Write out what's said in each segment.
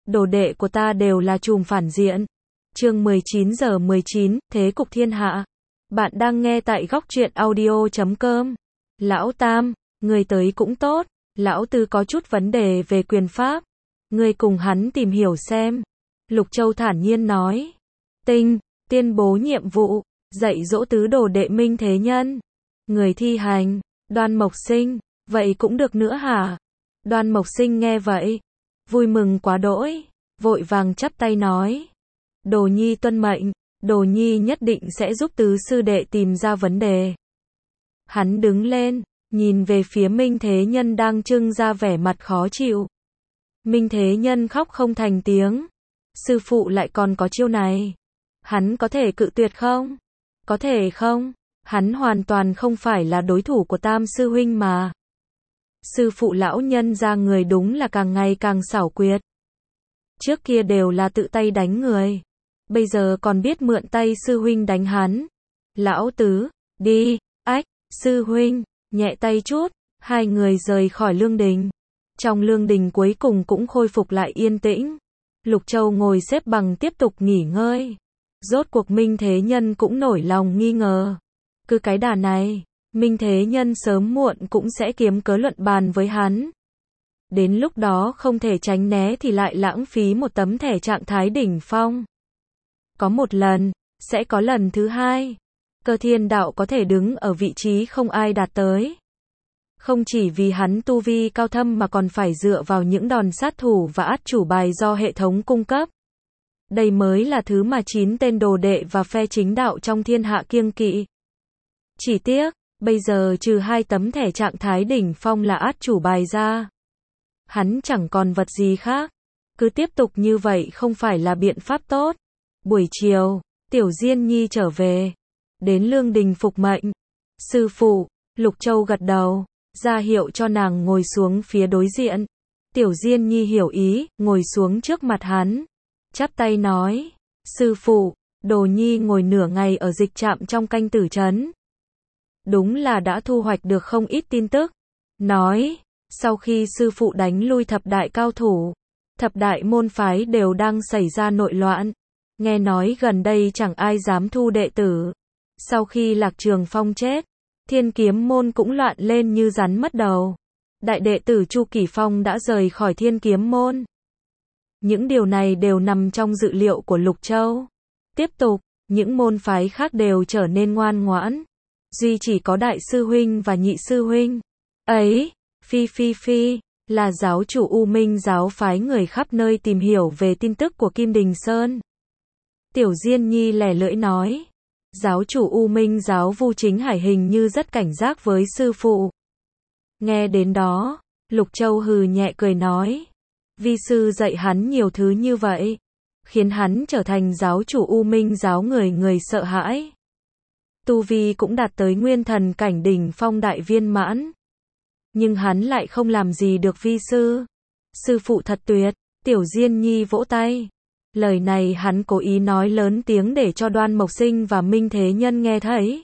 đồ đệ của ta đều là trùm phản diện. Chương 19:19, Thế cục thiên hạ. Bạn đang nghe tại góc truyện audio.com. Lão Tam, người tới cũng tốt, lão Tư có chút vấn đề về quyền pháp. Người cùng hắn tìm hiểu xem. Lục Châu thản nhiên nói. Tinh, tuyên bố nhiệm vụ, dạy dỗ tứ đồ đệ Minh Thế Nhân. Người thi hành, Đoan Mộc Sinh, vậy cũng được nữa hả? Đoan Mộc Sinh nghe vậy, vui mừng quá đỗi, vội vàng chắp tay nói. Đồ nhi tuân mệnh, đồ nhi nhất định sẽ giúp tứ sư đệ tìm ra vấn đề. Hắn đứng lên, nhìn về phía Minh Thế Nhân đang trưng ra vẻ mặt khó chịu. Minh Thế Nhân khóc không thành tiếng. Sư phụ lại còn có chiêu này. Hắn có thể cự tuyệt không? Có thể không? Hắn hoàn toàn không phải là đối thủ của Tam sư huynh mà. Sư phụ lão nhân ra người đúng là càng ngày càng xảo quyệt. Trước kia đều là tự tay đánh người. Bây giờ còn biết mượn tay sư huynh đánh hắn. Lão Tứ, đi, ách, sư huynh, nhẹ tay chút, hai người rời khỏi lương đình. Trong lương đình cuối cùng cũng khôi phục lại yên tĩnh. Lục Châu ngồi xếp bằng tiếp tục nghỉ ngơi. Rốt cuộc Minh Thế Nhân cũng nổi lòng nghi ngờ. Cứ cái đà này, Minh Thế Nhân sớm muộn cũng sẽ kiếm cớ luận bàn với hắn. Đến lúc đó không thể tránh né thì lại lãng phí một tấm thẻ trạng thái đỉnh phong. Có một lần, sẽ có lần thứ hai. Cơ Thiên Đạo có thể đứng ở vị trí không ai đạt tới. Không chỉ vì hắn tu vi cao thâm mà còn phải dựa vào những đòn sát thủ và át chủ bài do hệ thống cung cấp. Đây mới là thứ mà 9 tên đồ đệ và phe chính đạo trong thiên hạ kiêng kỵ. Chỉ tiếc, bây giờ trừ 2 tấm thẻ trạng thái đỉnh phong là át chủ bài ra, hắn chẳng còn vật gì khác. Cứ tiếp tục như vậy không phải là biện pháp tốt. Buổi chiều, Tiểu Diên Nhi trở về. Đến lương đình phục mệnh. Sư phụ, Lục Châu gật đầu, ra hiệu cho nàng ngồi xuống phía đối diện. Tiểu Diên Nhi hiểu ý, ngồi xuống trước mặt hắn. Chắp tay nói. Sư phụ, đồ nhi ngồi nửa ngày ở dịch trạm trong canh tử trấn. Đúng là đã thu hoạch được không ít tin tức. Nói, sau khi sư phụ đánh lui thập đại cao thủ, thập đại môn phái đều đang xảy ra nội loạn. Nghe nói gần đây chẳng ai dám thu đệ tử. Sau khi Lạc Trường Phong chết, Thiên Kiếm môn cũng loạn lên như rắn mất đầu. Đại đệ tử Chu Kỳ Phong đã rời khỏi Thiên Kiếm môn. Những điều này đều nằm trong dự liệu của Lục Châu. Tiếp tục, những môn phái khác đều trở nên ngoan ngoãn. Duy chỉ có đại sư huynh và nhị sư huynh ấy, Phi, là giáo chủ U Minh giáo phái người khắp nơi tìm hiểu về tin tức của Kim Đình Sơn. Tiểu Diên Nhi lẻ lưỡi nói. Giáo chủ U Minh giáo Vu Chính Hải hình như rất cảnh giác với sư phụ. Nghe đến đó, Lục Châu hừ nhẹ cười nói. Vi sư dạy hắn nhiều thứ như vậy, khiến hắn trở thành giáo chủ U Minh giáo người sợ hãi. Tu vi cũng đạt tới nguyên thần cảnh đỉnh phong đại viên mãn. Nhưng hắn lại không làm gì được vi sư. Sư phụ thật tuyệt. Tiểu Diên Nhi vỗ tay. Lời này hắn cố ý nói lớn tiếng để cho Đoan Mộc Sinh và Minh Thế Nhân nghe thấy.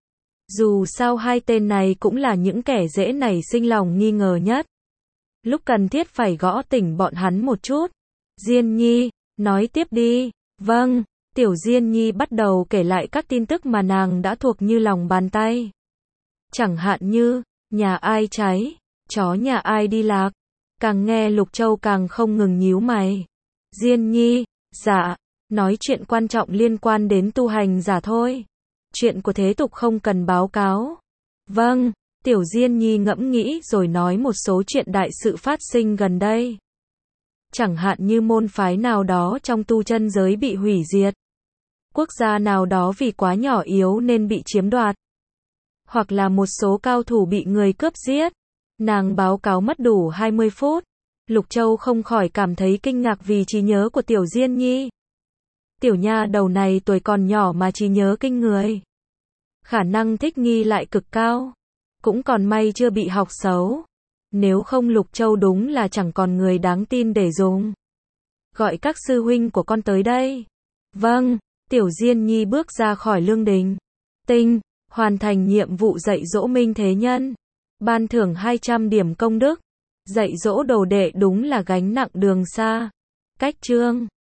Dù sao hai tên này cũng là những kẻ dễ nảy sinh lòng nghi ngờ nhất. Lúc cần thiết phải gõ tỉnh bọn hắn một chút. Diên Nhi, nói tiếp đi. Vâng, Tiểu Diên Nhi bắt đầu kể lại các tin tức mà nàng đã thuộc như lòng bàn tay. Chẳng hạn như, nhà ai cháy, chó nhà ai đi lạc. Càng nghe Lục Châu càng không ngừng nhíu mày. Diên Nhi, dạ, nói chuyện quan trọng liên quan đến tu hành giả thôi. Chuyện của thế tục không cần báo cáo. Vâng, Tiểu Diên Nhi ngẫm nghĩ rồi nói một số chuyện đại sự phát sinh gần đây. Chẳng hạn như môn phái nào đó trong tu chân giới bị hủy diệt. Quốc gia nào đó vì quá nhỏ yếu nên bị chiếm đoạt. Hoặc là một số cao thủ bị người cướp giết. Nàng báo cáo mất đủ 20 phút. Lục Châu không khỏi cảm thấy kinh ngạc vì trí nhớ của Tiểu Diên Nhi. Tiểu nha đầu này tuổi còn nhỏ mà trí nhớ kinh người. Khả năng thích nghi lại cực cao. Cũng còn may chưa bị học xấu. Nếu không Lục Châu đúng là chẳng còn người đáng tin để dùng. Gọi các sư huynh của con tới đây. Vâng, Tiểu Diên Nhi bước ra khỏi lương đình. Tinh, hoàn thành nhiệm vụ dạy dỗ Minh Thế Nhân. Ban thưởng 200 điểm công đức. Dạy dỗ đồ đệ đúng là gánh nặng đường xa. cách chương